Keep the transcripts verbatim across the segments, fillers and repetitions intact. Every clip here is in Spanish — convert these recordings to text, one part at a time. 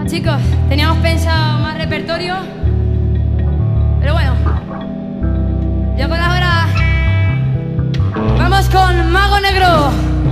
Chicos, teníamos pensado más repertorio, pero bueno, llegó la hora. Vamos con Mago Negro.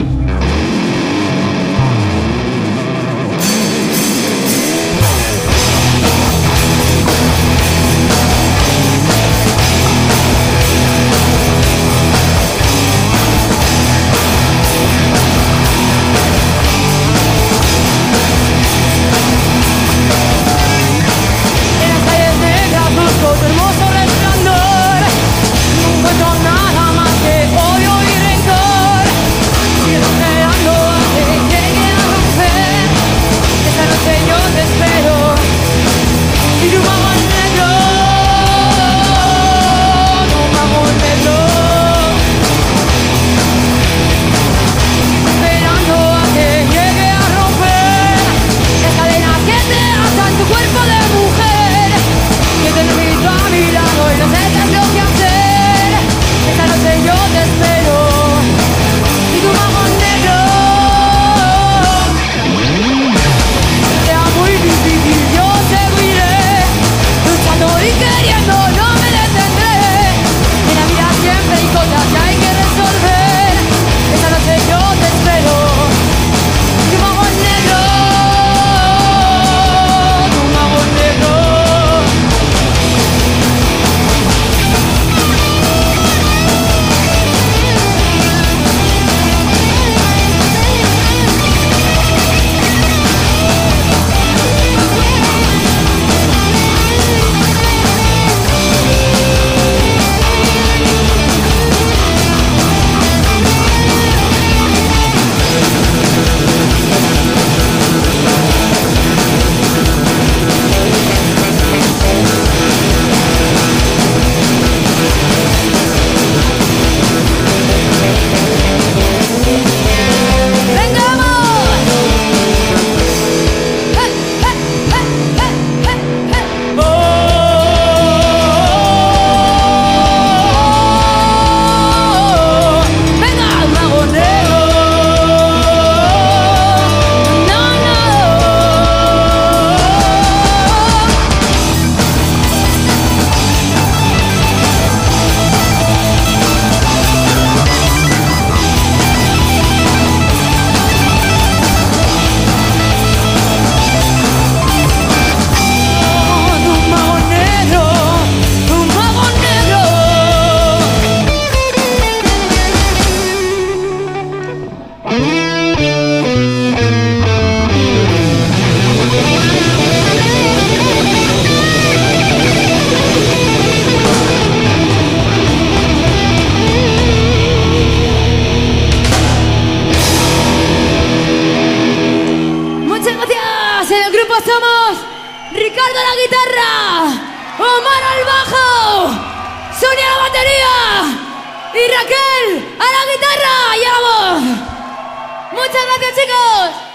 Somos Ricardo a la guitarra, Omar al bajo, Sonia a la batería y Raquel a la guitarra y a la voz. Muchas gracias, chicos.